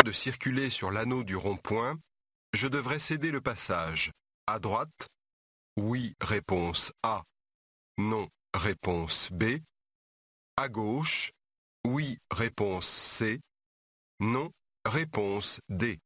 de circuler sur l'anneau du rond-point, je devrais céder le passage. À droite, oui, réponse A. Non, réponse B. À gauche, oui, réponse C. Non, réponse D.